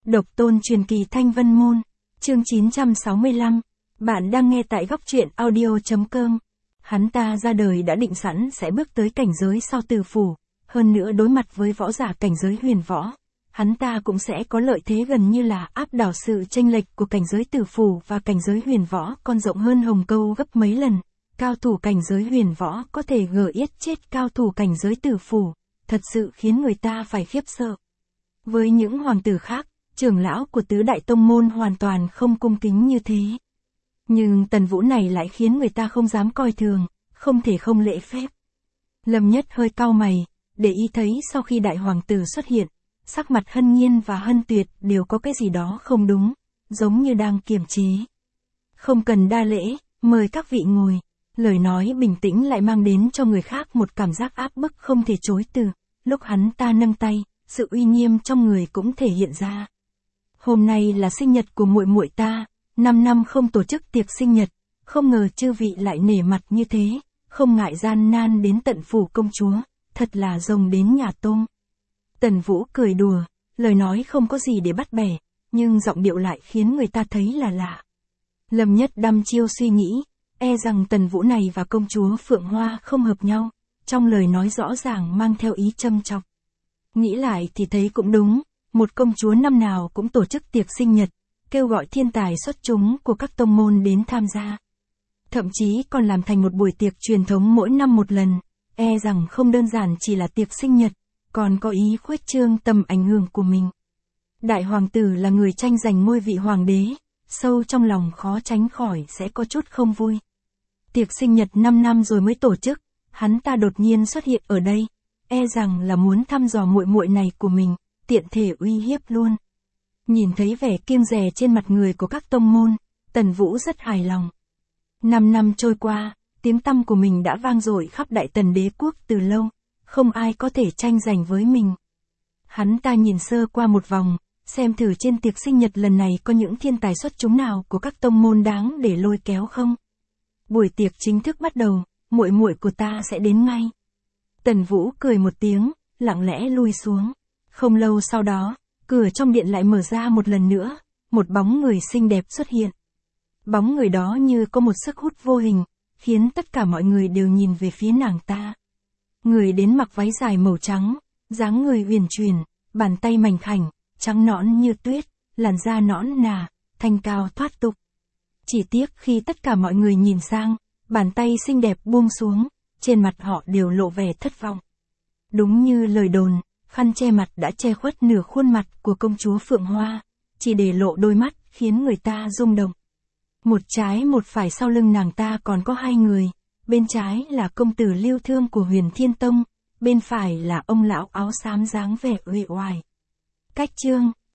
Độc tôn truyền kỳ Thanh Vân Môn, chương 965. Bạn đang nghe tại góc truyện audio.com. Hắn ta ra đời đã định sẵn sẽ bước tới cảnh giới sau Tử Phủ, hơn nữa đối mặt với võ giả cảnh giới huyền võ, hắn ta cũng sẽ có lợi thế gần như là áp đảo sự chênh lệch của cảnh giới Tử Phủ và cảnh giới huyền võ còn rộng hơn hồng câu gấp mấy lần. Cao thủ cảnh giới huyền võ có thể gờ yết chết cao thủ cảnh giới Tử Phủ, thật sự khiến người ta phải khiếp sợ. Với những hoàng tử khác, trưởng lão của tứ đại tông môn hoàn toàn không cung kính như thế. Nhưng Tần Vũ này lại khiến người ta không dám coi thường, không thể không lễ phép. Lâm Nhất hơi cau mày, để ý thấy sau khi đại hoàng tử xuất hiện, sắc mặt Hân Nhiên và Hân Tuyệt đều có cái gì đó không đúng, giống như đang kiềm chế. Không cần đa lễ, mời các vị ngồi. Lời nói bình tĩnh lại mang đến cho người khác một cảm giác áp bức không thể chối từ. Lúc hắn ta nâng tay, sự uy nghiêm trong người cũng thể hiện ra. Hôm nay là sinh nhật của muội muội ta, 5 năm không tổ chức tiệc sinh nhật, không ngờ chư vị lại nể mặt như thế, không ngại gian nan đến tận phủ công chúa, thật là rồng đến nhà tôm. Tần Vũ cười đùa, lời nói không có gì để bắt bẻ, nhưng giọng điệu lại khiến người ta thấy là lạ. Lâm Nhất đăm chiêu suy nghĩ, e rằng Tần Vũ này và công chúa Phượng Hoa không hợp nhau, trong lời nói rõ ràng mang theo ý châm chọc. Nghĩ lại thì thấy cũng đúng, một công chúa năm nào cũng tổ chức tiệc sinh nhật, kêu gọi thiên tài xuất chúng của các tông môn đến tham gia. Thậm chí còn làm thành một buổi tiệc truyền thống mỗi năm một lần, e rằng không đơn giản chỉ là tiệc sinh nhật, còn có ý khuếch trương tầm ảnh hưởng của mình. Đại hoàng tử là người tranh giành ngôi vị hoàng đế, sâu trong lòng khó tránh khỏi sẽ có chút không vui. Tiệc sinh nhật 5 năm rồi mới tổ chức, hắn ta đột nhiên xuất hiện ở đây, e rằng là muốn thăm dò muội muội này của mình, tiện thể uy hiếp luôn. Nhìn thấy vẻ kiêng dè trên mặt người của các tông môn, Tần Vũ rất hài lòng. 5 năm trôi qua, tiếng tăm của mình đã vang dội khắp Đại Tần đế quốc từ lâu, không ai có thể tranh giành với mình. Hắn ta nhìn sơ qua một vòng, xem thử trên tiệc sinh nhật lần này có những thiên tài xuất chúng nào của các tông môn đáng để lôi kéo không. Buổi tiệc chính thức bắt đầu, muội muội của ta sẽ đến ngay. Tần Vũ cười một tiếng, lặng lẽ lui xuống. Không lâu sau đó, cửa trong điện lại mở ra một lần nữa, một bóng người xinh đẹp xuất hiện. Bóng người đó như có một sức hút vô hình, khiến tất cả mọi người đều nhìn về phía nàng ta. Người đến mặc váy dài màu trắng, dáng người uyển chuyển, bàn tay mảnh khảnh, trắng nõn như tuyết, làn da nõn nà, thanh cao thoát tục. Chỉ tiếc khi tất cả mọi người nhìn sang, bàn tay xinh đẹp buông xuống, trên mặt họ đều lộ vẻ thất vọng. Đúng như lời đồn, khăn che mặt đã che khuất nửa khuôn mặt của công chúa Phượng Hoa, chỉ để lộ đôi mắt khiến người ta rung động. Một trái một phải sau lưng nàng ta còn có hai người, bên trái là công tử Lưu Thương của Huyền Thiên Tông, bên phải là ông lão áo xám dáng vẻ uể oải. Cách chương